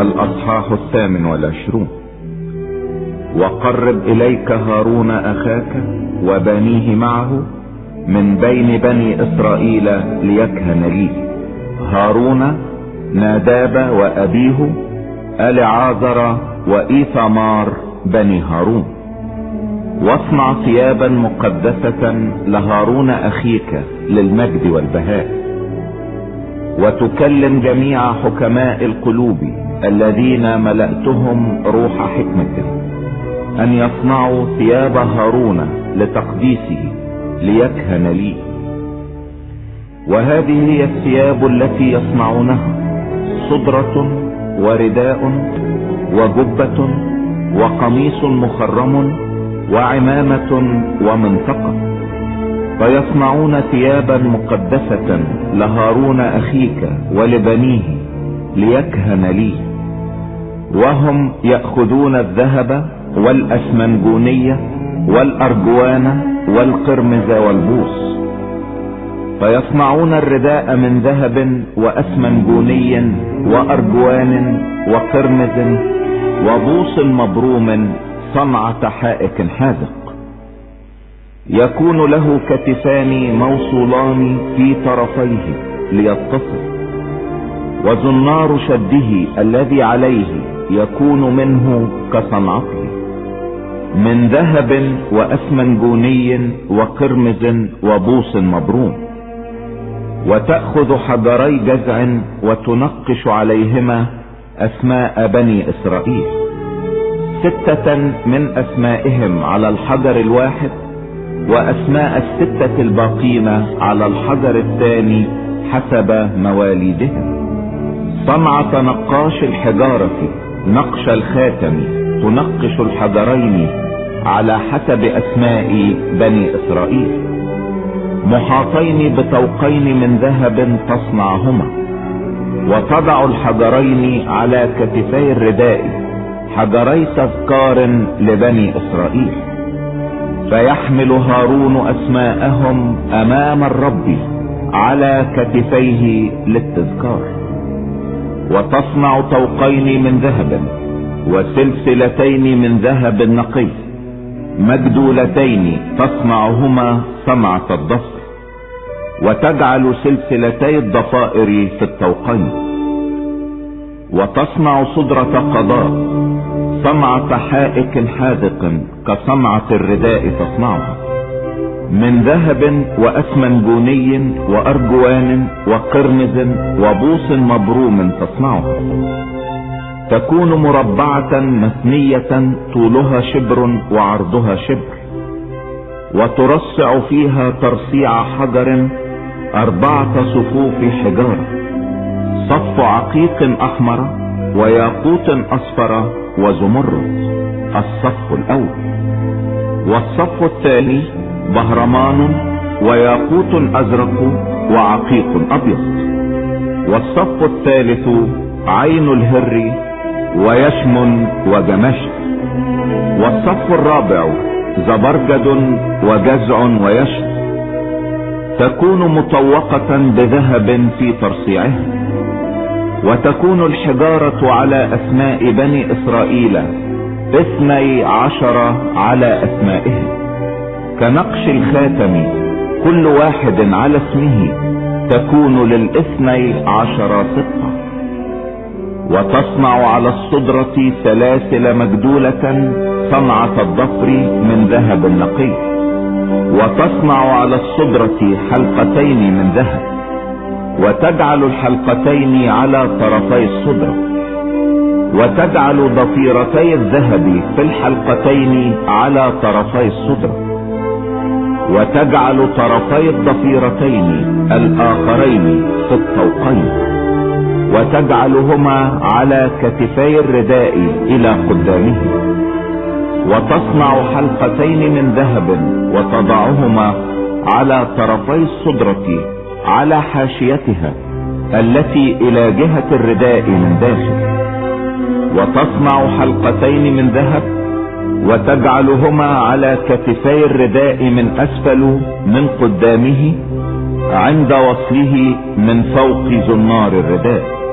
الأصحاح 28. وقرب إليك هارون أخاك وبنيه معه من بين بني إسرائيل ليكهن لي. هارون ناداب وأبيه ألعازر وإيثمار بني هارون. واصنع ثيابا مقدسة لهارون أخيك للمجد والبهاء. وتكلم جميع حكماء القلوب الذين ملأتهم روح حكمة أن يصنعوا ثياب هارون لتقديسه ليكهن لي. وهذه هي الثياب التي يصنعونها: صدرة ورداء وجبة وقميص مخرم وعمامة ومنطقة. فيصنعون ثيابا مقدسة لهارون أخيك ولبنيه ليكهن لي. وهم يأخذون الذهب والأسمنجونية والأرجوان والقرمز والبوص. فيصنعون الرداء من ذهب وأسمنجوني وأرجوان وقرمز وبوص مبروم صنعة حائك حاذق. يكون له كتفان موصولان في طرفيه ليتصل. وزنار شده الذي عليه يكون منه كصنعته من ذهب وأسمنجوني وقرمز وبوص مبروم. وتأخذ حجري جزع وتنقش عليهما أسماء بني إسرائيل، 6 من أسمائهم على الحجر الواحد، وأسماء 6 الباقين على الحجر الثاني حسب مواليدهم. صنعة نقاش الحجارة نقش الخاتم تنقش الحجرين على حسب أسماء بني إسرائيل، محاطين بطوقين من ذهب تصنعهما. وتضع الحجرين على كتفي الرداء حجري تذكار لبني إسرائيل. فيحمل هارون أسماءهم أمام الرب على كتفيه للتذكار. وتصنع طوقين من ذهب وسلسلتين من ذهب نقي مجدولتين تصنعهما صنعة الضفر. وتجعل سلسلتي الضفائر في الطوقين. وتصنع صدرة قضاء صنعة حائك حاذق كصنعة الرداء تصنعها من ذهب وأسمنجوني وأرجوان وقرمز وبوص مبروم تصنعها. تكون مربعة مثنية طولها شبر وعرضها شبر. وترصع فيها ترصيع حجر 4 صفوف حجارة، صف عقيق أحمر وياقوت أصفر وزمرد الصف الأول. والصف الثاني بهرمان وياقوت أزرق وعقيق أبيض. والصف الثالث عين الهر ويشم وجمشت. والصف الرابع زبرجد وجزع ويشت. تكون مطوقة بذهب في ترصيعها. وتكون الحجارة على أسماء بني إسرائيل 12 على أسمائهم كنقش الخاتم، كل واحد على اسمه تكون ل12 سقة. وتصنع على الصدرة سلاسل مجدولة صنعة الضفر من ذهب نقي. وتصنع على الصدرة حلقتين من ذهب. وتجعل الحلقتين على طرفي الصدرة. وتجعل ضفيرتي الذهب في الحلقتين على طرفي الصدرة. وتجعل طرفي الضفيرتين الآخرين في الطوقين. وتجعلهما على كتفي الرداء إلى قدامه. وتصنع حلقتين من ذهب وتضعهما على طرفي الصدرة على حاشيتها التي إلى جهة الرداء من داخل. وتصنع حلقتين من ذهب وتجعلهما على كتفي الرداء من أسفل من قدامه عند وصله من فوق زنار الرداء.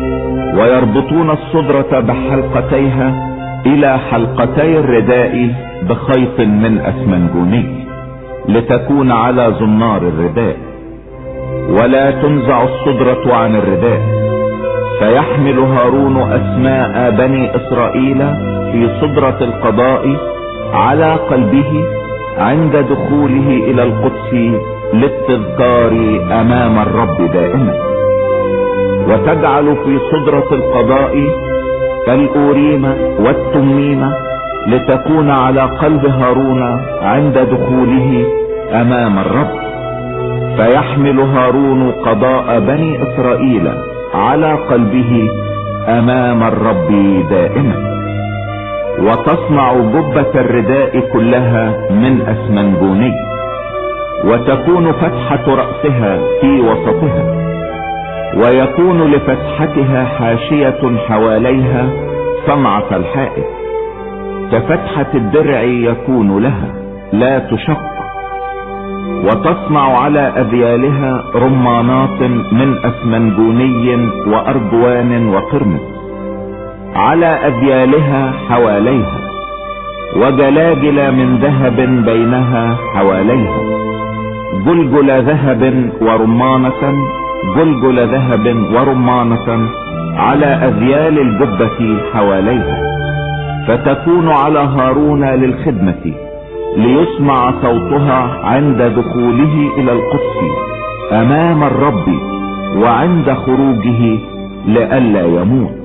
ويربطون الصدرة بحلقتيها الى حلقتي الرداء بخيط من اسمنجوني لتكون على زنار الرداء. ولا تنزع الصدرة عن الرداء، فيحمل هارون اسماء بني اسرائيل في صدرة القضاء على قلبه عند دخوله الى القدس للتذكار امام الرب دائما. وتجعل في صدرة القضاء الأوريم والتميم لتكون على قلب هارون عند دخوله امام الرب. فيحمل هارون قضاء بني اسرائيل على قلبه امام الرب دائما. وتصنع جبة الرداء كلها من اسمنجوني، وتكون فتحة رأسها في وسطها، ويكون لفتحتها حاشية حواليها صنعة الحائط كفتحة الدرع يكون لها لا تشق. وتصنع على اذيالها رمانات من اسمنجوني وارجوان وقرمز على اذيالها حواليها، وجلاجل من ذهب بينها حواليها، جلجل ذهب ورمانة، جلجل ذهب ورمانة على اذيال الجبة حواليها. فتكون على هارون للخدمة ليسمع صوتها عند دخوله الى القدس امام الرب وعند خروجه لئلا يموت.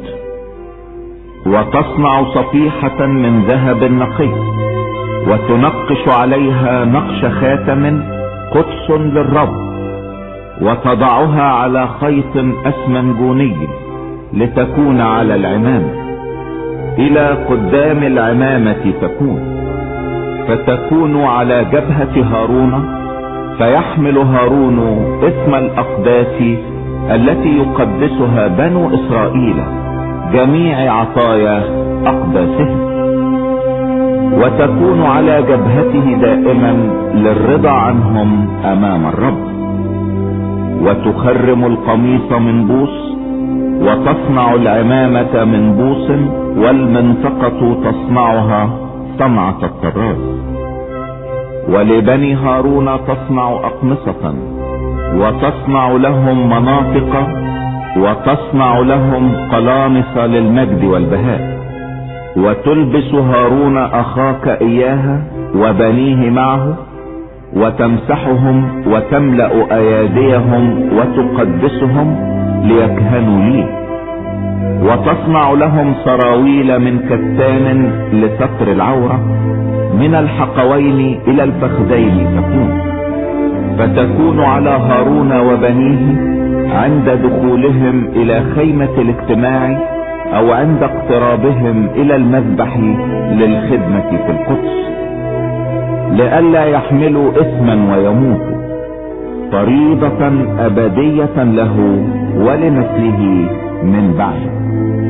وتصنع صفيحة من ذهب نقي، وتنقش عليها نقش خاتم قدس للرب، وتضعها على خيط اسمنجوني لتكون على العمامة الى قدام العمامة تكون. فتكون على جبهة هارون، فيحمل هارون اسم الاقداس التي يقدسها بنو اسرائيل جميع عطايا اقداسهم. وتكون على جبهته دائما للرضا عنهم امام الرب. وتخرم القميص من بوس، وتصنع العمامة من بوس، والمنطقة تصنعها صنعة الطراز. ولبني هارون تصنع اقمصة، وتصنع لهم مناطق، وتصنع لهم قلامص للمجد والبهاء. وتلبس هارون اخاك اياها وبنيه معه، وتمسحهم وتملأ اياديهم وتقدسهم ليكهنوا لي. وتصنع لهم سراويل من كتان لستر العورة من الحقوين الى الفخذين تكون. فتكون على هارون وبنيه عند دخولهم الى خيمة الاجتماع او عند اقترابهم الى المذبح للخدمة في القدس، لئلا يحملوا اثما ويموتوا، فريضة ابدية له ولنسله من بعد.